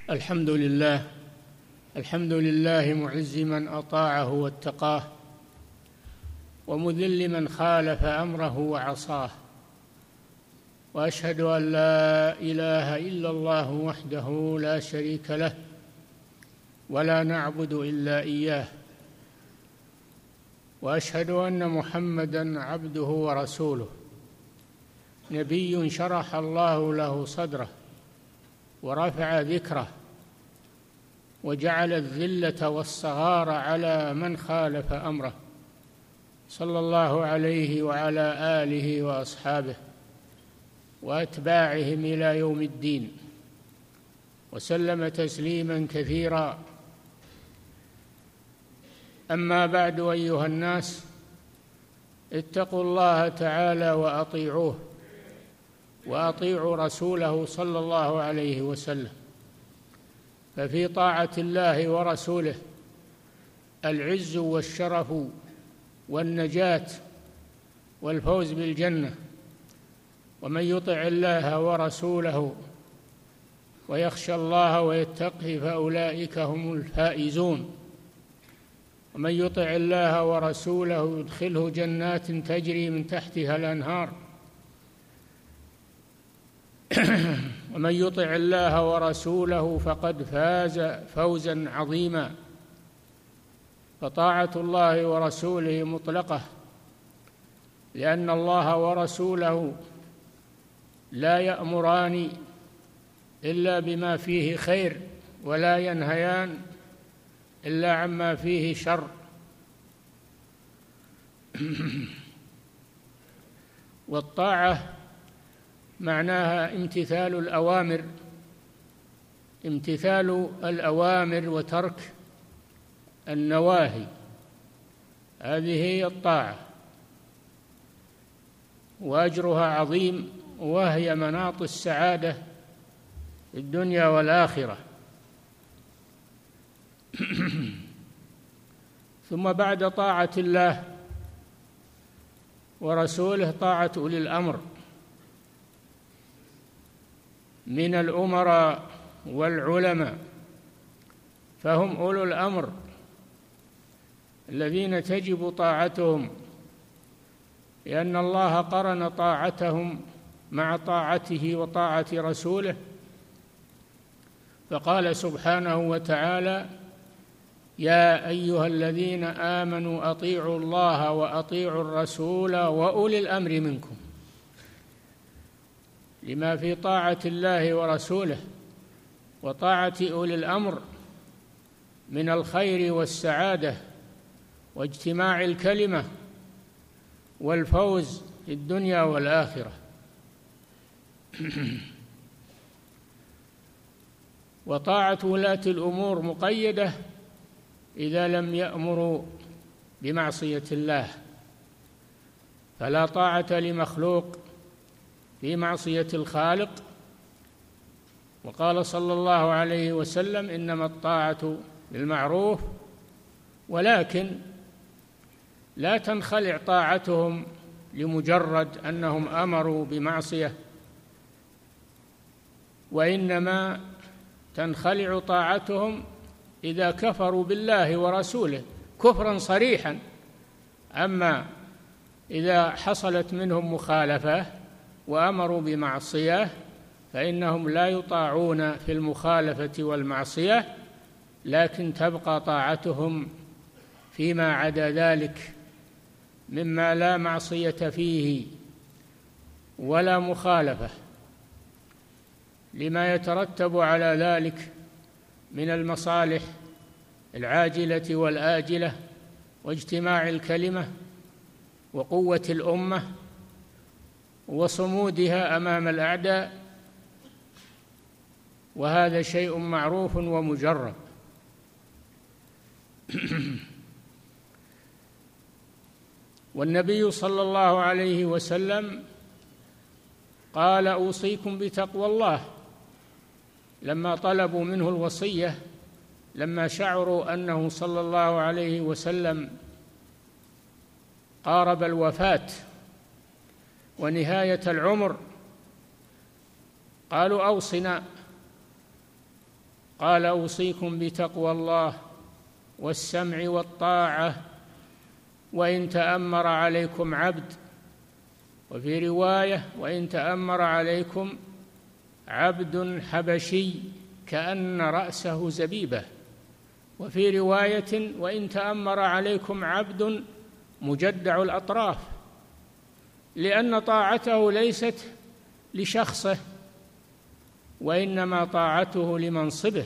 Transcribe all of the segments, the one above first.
الحمد لله. الحمد لله معز من أطاعه واتقاه، ومذل من خالف أمره وعصاه، وأشهد أن لا إله إلا الله وحده لا شريك له، ولا نعبد إلا إياه، وأشهد أن محمدًا عبده ورسوله، نبي شرح الله له صدره ورفع ذكره، وجعل الذلة والصغار على من خالف أمره، صلى الله عليه وعلى آله وأصحابه وأتباعهم إلى يوم الدين، وسلم تسليما كثيرا. أما بعد، أيها الناس، اتقوا الله تعالى وأطيعوه، وأطيعوا رسوله صلى الله عليه وسلم، ففي طاعة الله ورسوله العز والشرف والنجاة والفوز بالجنة. ومن يطع الله ورسوله ويخشى الله ويتقه فأولئك هم الفائزون. ومن يطع الله ورسوله يدخله جنات تجري من تحتها الأنهار. ومن يطع الله ورسوله فقد فاز فوزا عظيما. فطاعة الله ورسوله مطلقة، لأن الله ورسوله لا يأمران إلا بما فيه خير، ولا ينهيان إلا عما فيه شر. والطاعة معناها امتثال الأوامر وترك النواهي، هذه هي الطاعة، وأجرها عظيم، وهي مناط السعادة في الدنيا والآخرة. ثم بعد طاعة الله ورسوله طاعة أولي الأمر من الأمراء والعلماء، فهم أولو الأمر الذين تجب طاعتهم، لأن الله قرن طاعتهم مع طاعته وطاعة رسوله، فقال سبحانه وتعالى: يا أيها الذين آمنوا أطيعوا الله وأطيعوا الرسول وأولي الأمر منكم، لما في طاعة الله ورسوله وطاعة أولي الأمر من الخير والسعادة واجتماع الكلمة والفوز في الدنيا والآخرة. وطاعة ولاة الأمور مقيدة إذا لم يأمروا بمعصية الله، فلا طاعة لمخلوق في معصية الخالق. وقال صلى الله عليه وسلم: إنما الطاعة بالمعروف، ولكن لا تنخلع طاعتهم لمجرد أنهم أمروا بمعصية، وإنما تنخلع طاعتهم إذا كفروا بالله ورسوله كفرا صريحا. أما إذا حصلت منهم مخالفة وأمروا بمعصية فإنهم لا يطاعون في المخالفة والمعصية، لكن تبقى طاعتهم فيما عدا ذلك مما لا معصية فيه ولا مخالفة، لما يترتب على ذلك من المصالح العاجلة والآجلة واجتماع الكلمة وقوة الأمة وصمودها أمام الأعداء، وهذا شيء معروف ومجرب. والنبي صلى الله عليه وسلم قال: أوصيكم بتقوى الله، لما طلبوا منه الوصية، لما شعروا أنه صلى الله عليه وسلم قارب الوفاة ونهاية العمر، قالوا: أوصنا. قال أوصيكم بتقوى الله والسمع والطاعة وإن تأمر عليكم عبد، وفي رواية وإن تأمر عليكم عبد حبشي كأن رأسه زبيبة، وفي رواية وإن تأمر عليكم عبد مجدع الأطراف، لأن طاعته ليست لشخصه وإنما طاعته لمنصبه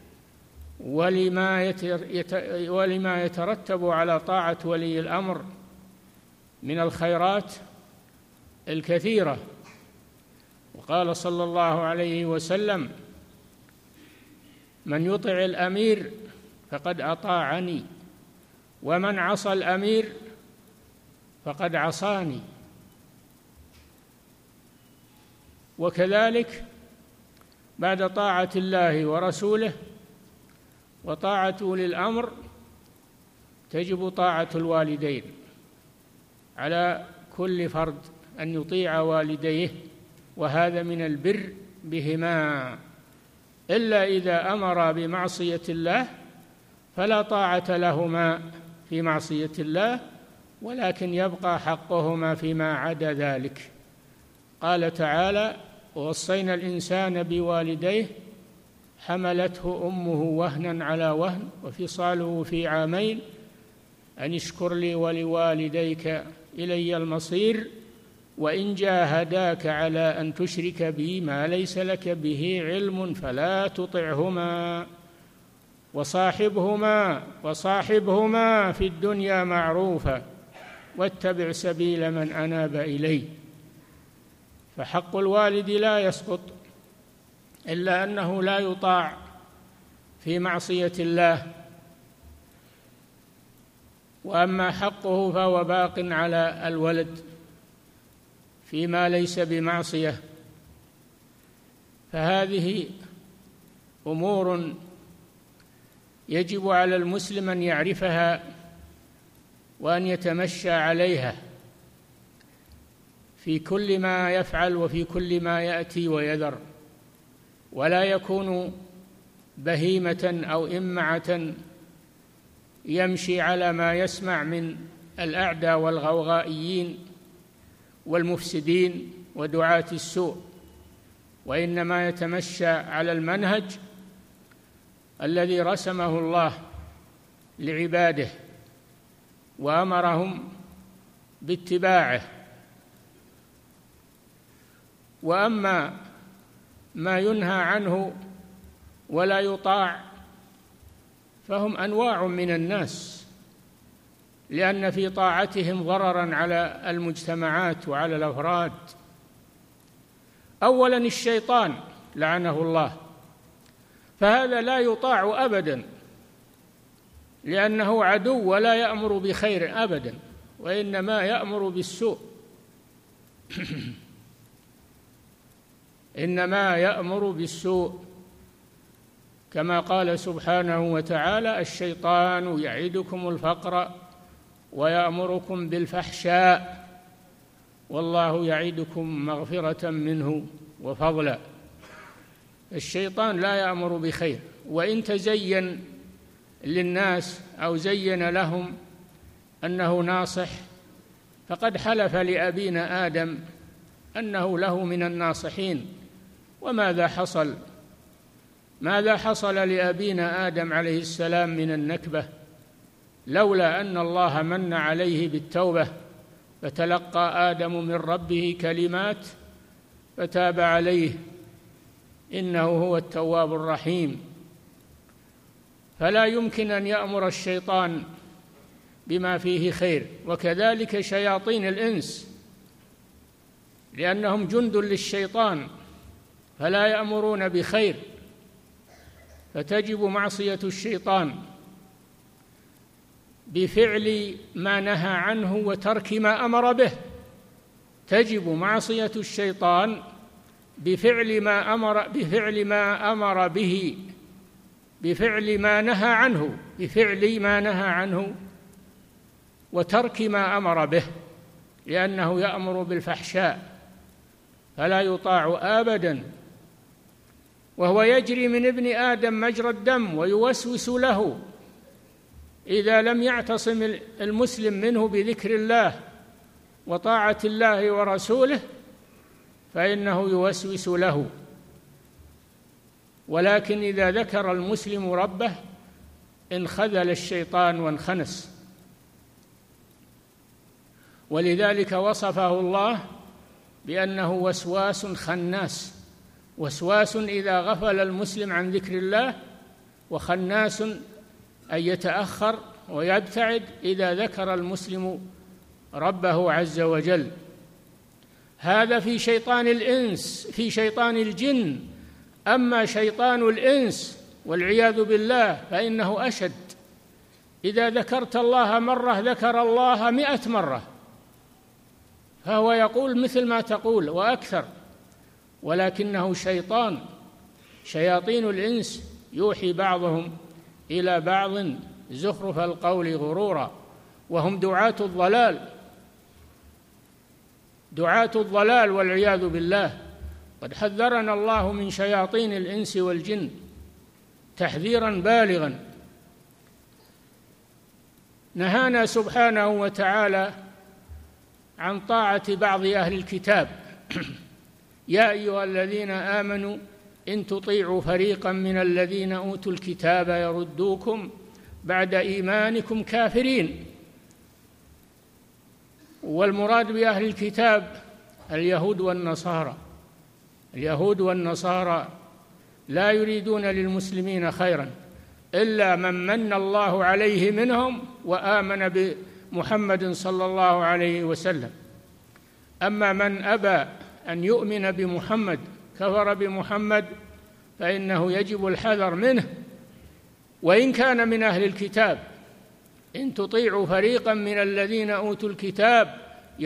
ولما يترتب على طاعة ولي الأمر من الخيرات الكثيرة. وقال صلى الله عليه وسلم: من يطع الأمير فقد أطاعني، ومن عصى الأمير فقد عصاني. وكذلك بعد طاعة الله ورسوله وطاعة أولي الأمر تجب طاعة الوالدين، على كل فرد أن يطيع والديه، وهذا من البر بهما، إلا إذا أمر بمعصية الله فلا طاعة لهما في معصية الله، ولكن يبقى حقهما فيما عدا ذلك. قال تعالى: ووصينا الإنسان بوالديه حملته أمه وهنا على وهن وفصاله في عامين أن اشكر لي ولوالديك إلي المصير وإن جاهداك على أن تشرك بي ما ليس لك به علم فلا تطعهما وصاحبهما في الدنيا معروفا واتبع سبيل من أناب إلي. فحق الوالد لا يسقط، إلا أنه لا يطاع في معصية الله، وأما حقه فهو باق على الولد فيما ليس بمعصية. فهذه أمور يجب على المسلم أن يعرفها وأن يتمشى عليها في كل ما يفعل وفي كل ما يأتي ويذر، ولا يكون بهيمة أو إمعة يمشي على ما يسمع من الأعداء والغوغائيين والمفسدين ودعاة السوء، وإنما يتمشى على المنهج الذي رسمه الله لعباده وأمرهم باتباعه. وأما ما ينهى عنه ولا يطاع فهم أنواع من الناس، لأن في طاعتهم ضررا على المجتمعات وعلى الأفراد. أولا الشيطان لعنه الله، فهذا لا يطاع أبدا، لأنه عدو ولا يأمر بخير أبدا، وإنما يأمر بالسوء إنما يأمر بالسوء، كما قال سبحانه وتعالى: الشيطان يعدكم الفقر ويأمركم بالفحشاء والله يعدكم مغفرة منه وفضلا. الشيطان لا يأمر بخير، وإن تزين للناس أو زين لهم أنه ناصح فقد حلف لأبينا آدم أنه له من الناصحين. وماذا حصل؟ ماذا حصل لأبينا آدم عليه السلام من النكبة لولا أن الله من عليه بالتوبة، فتلقى آدم من ربه كلمات فتاب عليه إنه هو التواب الرحيم. فلا يمكن أن يأمر الشيطان بما فيه خير، وكذلك شياطين الإنس، لأنهم جند للشيطان فلا يأمرون بخير، فتجب معصية الشيطان بفعل ما نهى عنه وترك ما أمر به. تجب معصية الشيطان بفعل ما أمر به، بفعل ما نهى عنه وترك ما أمر به، لأنه يأمر بالفحشاء فلا يطاع أبدا. وهو يجري من ابن آدم مجرى الدم ويوسوس له. إذا لم يعتصم المسلم منه بذكر الله وطاعة الله ورسوله فإنه يوسوس له. ولكن إذا ذكر المسلم ربه انخذل الشيطان وانخنس. ولذلك وصفه الله بأنه وسواس خناس، وسواس إذا غفل المسلم عن ذكر الله، وخناس أن يتأخر ويبتعد إذا ذكر المسلم ربه عز وجل. هذا في شيطان الإنس، في شيطان الجن. أما شيطان الإنس والعياذ بالله فإنه أشد. إذا ذكرت الله مرة ذكر الله 100 مرة، فهو يقول مثل ما تقول وأكثر، ولكنه شيطان. شياطين الإنس يوحي بعضهم إلى بعض زخرف القول غرورا، وهم دعاة الضلال، دعاة الضلال والعياذ بالله. قد حذرنا الله من شياطين الإنس والجن تحذيرا بالغا. نهانا سبحانه وتعالى عن طاعة بعض أهل الكتاب. يا أيها الذين آمنوا إن تطيعوا فريقا من الذين أوتوا الكتاب يردوكم بعد إيمانكم كافرين. والمراد بأهل الكتاب اليهود والنصارى. اليهود والنصارى لا يريدون للمسلمين خيرا إلا من من الله عليه منهم وآمن بمحمد صلى الله عليه وسلم. أما من أبى أن يؤمن بمحمد كفر بمحمد فإنه يجب الحذر منه وإن كان من أهل الكتاب. إن تطيعوا فريقا من الذين أوتوا الكتاب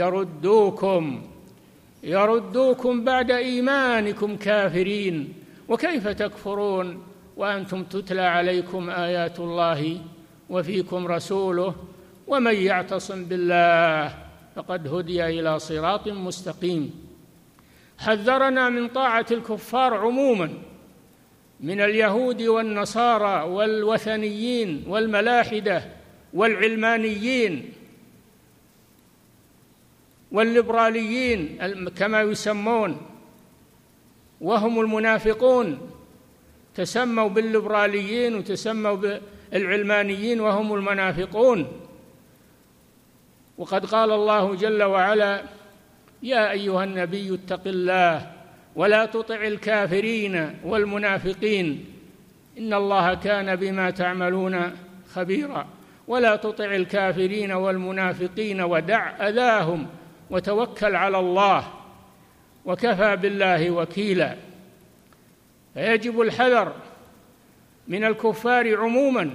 يردوكم بعد إيمانكم كافرين. وكيف تكفرون وأنتم تتلى عليكم آيات الله وفيكم رسوله ومن يعتصم بالله فقد هدي إلى صراط مستقيم. حذرنا من طاعة الكفار عموما، من اليهود والنصارى والوثنيين والملاحدة والعلمانيين والليبراليين كما يسمون، وهم المنافقون. تسموا بالليبراليين وتسموا بالعلمانيين وهم المنافقون. وقد قال الله جل وعلا: يا أيها النبي اتق الله ولا تطع الكافرين والمنافقين إن الله كان بما تعملون خبيرا. ولا تطع الكافرين والمنافقين ودع أذاهم وتوكل على الله وكفى بالله وكيلا. فيجب الحذر من الكفار عموما،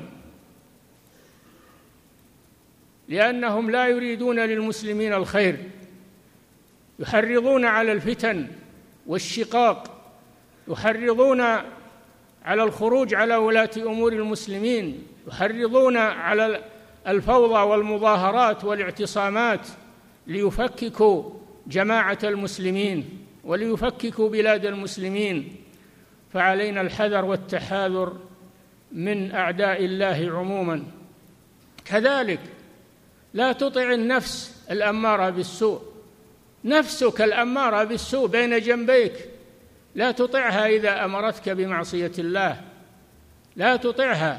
لأنهم لا يريدون للمسلمين الخير، يحرضون على الفتن والشقاق، يحرضون على الخروج على ولاة أمور المسلمين، يحرضون على الفوضى والمظاهرات والاعتصامات ليفككوا جماعة المسلمين وليفككوا بلاد المسلمين. فعلينا الحذر والتحاذر من أعداء الله عموما. كذلك لا تطع النفس الأمارة بالسوء. نفسك الأمارة بالسوء بين جنبيك، لا تطعها إذا أمرتك بمعصية الله، لا تطعها.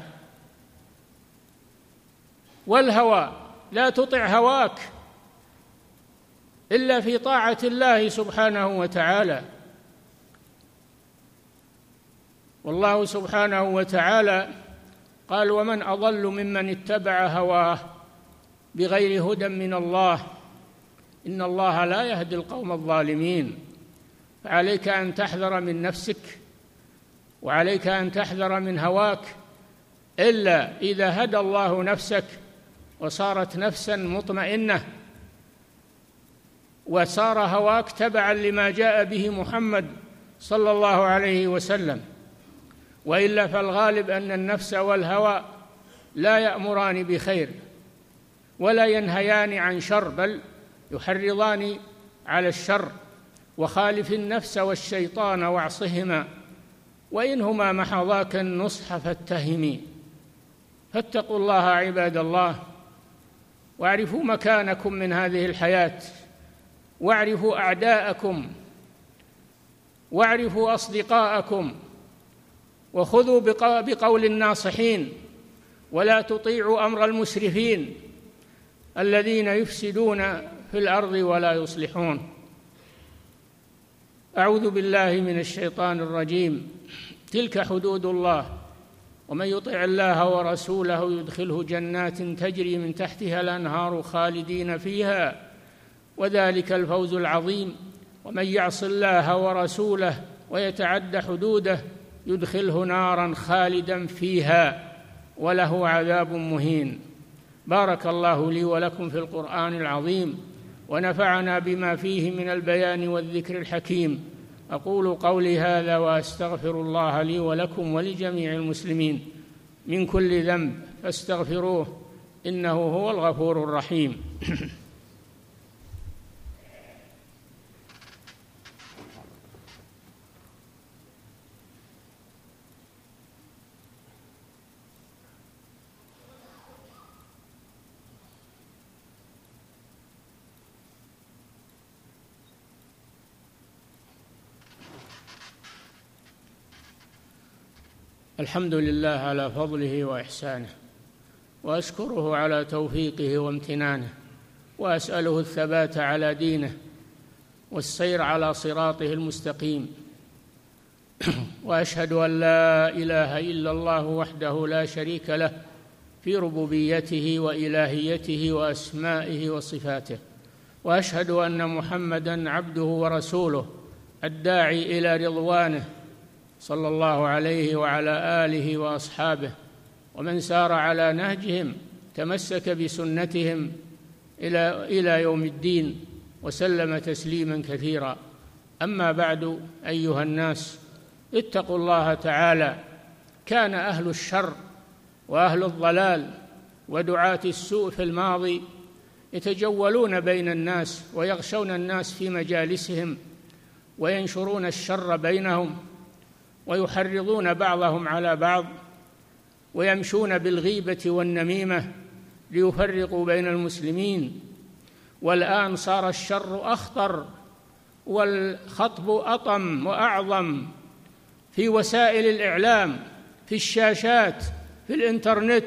والهوى، لا تطع هواك إلا في طاعة الله سبحانه وتعالى. والله سبحانه وتعالى قال: ومن أضل ممن اتبع هواه بغير هدى من الله إن الله لا يهدي القوم الظالمين. فعليك أن تحذر من نفسك وعليك أن تحذر من هواك، إلا إذا هدى الله نفسك وصارت نفسا مطمئنة وصار هواك تبعا لما جاء به محمد صلى الله عليه وسلم. وإلا فالغالب أن النفس والهوى لا يأمران بخير ولا ينهيان عن شر، بل يحرضان على الشر. وخالف النفس والشيطان واعصهما وإنهما محضاك النصح فاتهمي. فاتقوا الله عباد الله، واعرفوا مكانكم من هذه الحياة، واعرفوا أعداءكم، واعرفوا أصدقاءكم، وخذوا بقول الناصحين، ولا تطيعوا أمر المسرفين الذين يفسدون في الأرض ولا يصلحون. أعوذ بالله من الشيطان الرجيم. تلك حدود الله، ومن يطع الله ورسوله يدخله جنات تجري من تحتها الأنهار خالدين فيها، وذلك الفوز العظيم. ومن يعص الله ورسوله ويتعد حدوده يدخله نارا خالدا فيها وله عذاب مهين. بارك الله لي ولكم في القرآن العظيم، ونفعنا بما فيه من البيان والذكر الحكيم. أقول قولي هذا وأستغفر الله لي ولكم ولجميع المسلمين من كل ذنب فاستغفروه إنه هو الغفور الرحيم. الحمد لله على فضله وإحسانه، وأشكره على توفيقه وامتنانه، وأسأله الثبات على دينه والسير على صراطه المستقيم. وأشهد أن لا إله إلا الله وحده لا شريك له في ربوبيته وإلهيته وأسمائه وصفاته، وأشهد أن محمدًا عبده ورسوله الداعي إلى رضوانه، صلى الله عليه وعلى آله وأصحابه ومن سار على نهجهم تمسك بسنتهم إلى يوم الدين، وسلم تسليما كثيرا. أما بعد، أيها الناس، اتقوا الله تعالى. كان أهل الشر وأهل الضلال ودعاة السوء في الماضي يتجولون بين الناس ويغشون الناس في مجالسهم وينشرون الشر بينهم، ويحرضون بعضهم على بعض، ويمشون بالغيبة والنميمة ليفرقوا بين المسلمين. والآن صار الشر أخطر والخطب أطم وأعظم في وسائل الإعلام، في الشاشات، في الإنترنت،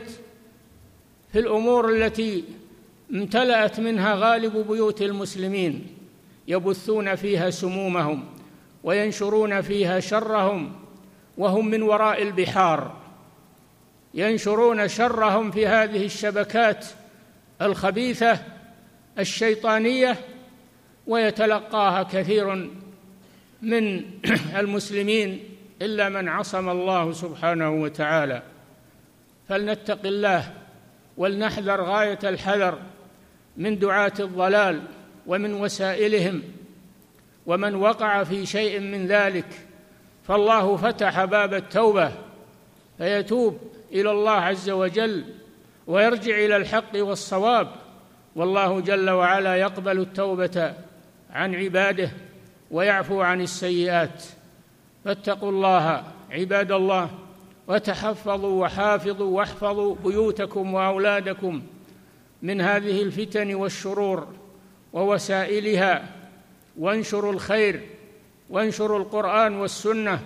في الأمور التي امتلأت منها غالب بيوت المسلمين، يبثون فيها سمومهم وينشرون فيها شرهم، وهم من وراء البحار ينشرون شرهم في هذه الشبكات الخبيثة الشيطانية، ويتلقاها كثير من المسلمين إلا من عصم الله سبحانه وتعالى. فلنتق الله ولنحذر غاية الحذر من دعاة الضلال ومن وسائلهم، ومن وقع في شيء من ذلك فالله فتح باب التوبة فيتوب إلى الله عز وجل ويرجع إلى الحق والصواب، والله جل وعلا يقبل التوبة عن عباده ويعفو عن السيئات. فاتقوا الله عباد الله، وتحفظوا وحافظوا واحفظوا بيوتكم وأولادكم من هذه الفتن والشرور ووسائلها، وانشروا الخير، وانشروا القرآن والسنة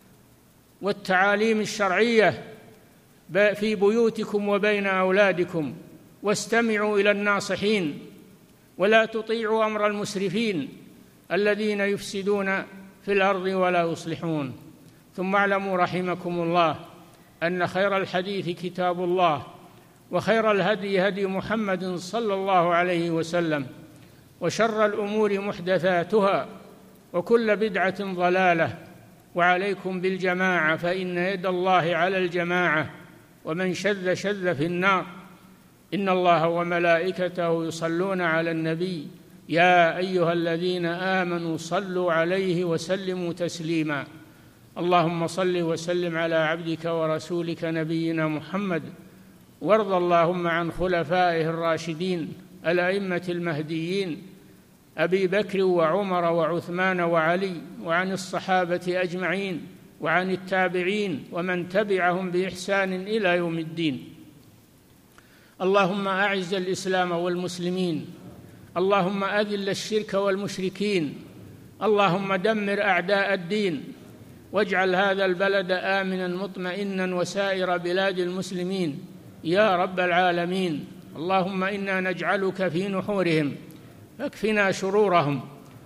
والتعاليم الشرعية في بيوتكم وبين أولادكم، واستمعوا إلى الناصحين، ولا تطيعوا أمر المسرفين الذين يفسدون في الأرض ولا يصلحون. ثم اعلموا رحمكم الله أن خير الحديث كتاب الله، وخير الهدي هدي محمد صلى الله عليه وسلم، وشر الأمور محدثاتها، وكل بدعة ضلالة. وعليكم بالجماعة، فإن يد الله على الجماعة، ومن شذ شذ في النار. إن الله وملائكته يصلون على النبي، يا أيها الذين آمنوا صلوا عليه وسلموا تسليما. اللهم صل وسلم على عبدك ورسولك نبينا محمد، وارض اللهم عن خلفائه الراشدين الأئمة المهديين أبي بكر وعمر وعثمان وعلي، وعن الصحابة أجمعين وعن التابعين ومن تبعهم بإحسان إلى يوم الدين. اللهم أعز الإسلام والمسلمين، اللهم أذل الشرك والمشركين، اللهم دمر أعداء الدين، واجعل هذا البلد آمنا مطمئنا وسائر بلاد المسلمين يا رب العالمين. اللهم إنا نجعلك في نحورهم فاكفنا شرورهم،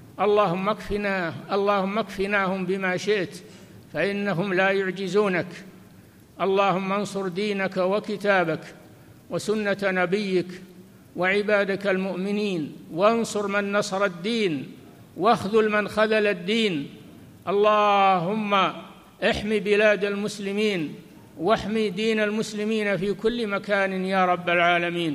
اللهم اكفناهم بما شئت فإنهم لا يعجزونك. اللهم انصر دينك وكتابك وسنة نبيك وعبادك المؤمنين، وانصر من نصر الدين واخذل من خذل الدين. اللهم احمي بلاد المسلمين واحمي دين المسلمين في كل مكان يا رب العالمين،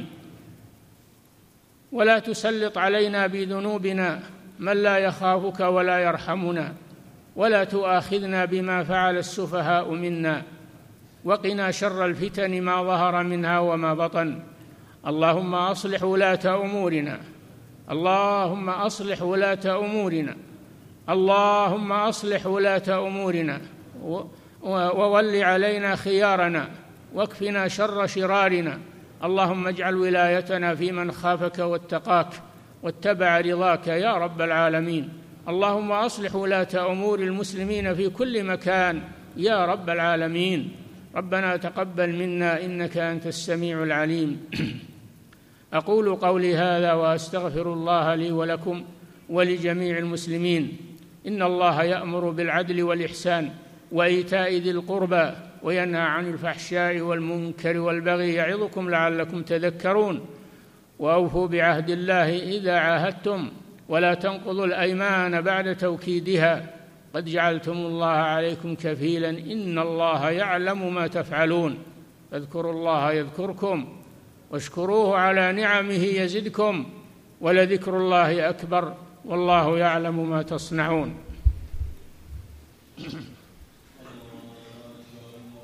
ولا تسلط علينا بذنوبنا من لا يخافك ولا يرحمنا، ولا تؤاخذنا بما فعل السفهاء منا، وقنا شر الفتن ما ظهر منها وما بطن. اللهم أصلح ولاة أمورنا، اللهم أصلح ولاة أمورنا، اللهم أصلح ولاة أمورنا، وول علينا خيارنا واكفنا شر شرارنا. اللهم اجعل ولايتنا في من خافك واتقاك واتبع رضاك يا رب العالمين. اللهم أصلح ولاة أمور المسلمين في كل مكان يا رب العالمين. ربنا تقبل منا إنك أنت السميع العليم. أقول قولي هذا وأستغفر الله لي ولكم ولجميع المسلمين. إن الله يأمر بالعدل والإحسان وإيتاء ذي القربى وينهى عن الفحشاء والمنكر والبغي يعظكم لعلكم تذكرون. وأوفوا بعهد الله إذا عاهدتم ولا تنقضوا الأيمان بعد توكيدها، قد جعلتم الله عليكم كفيلا إن الله يعلم ما تفعلون. فاذكروا الله يذكركم واشكروه على نعمه يزدكم ولذكر الله أكبر والله يعلم ما تصنعون.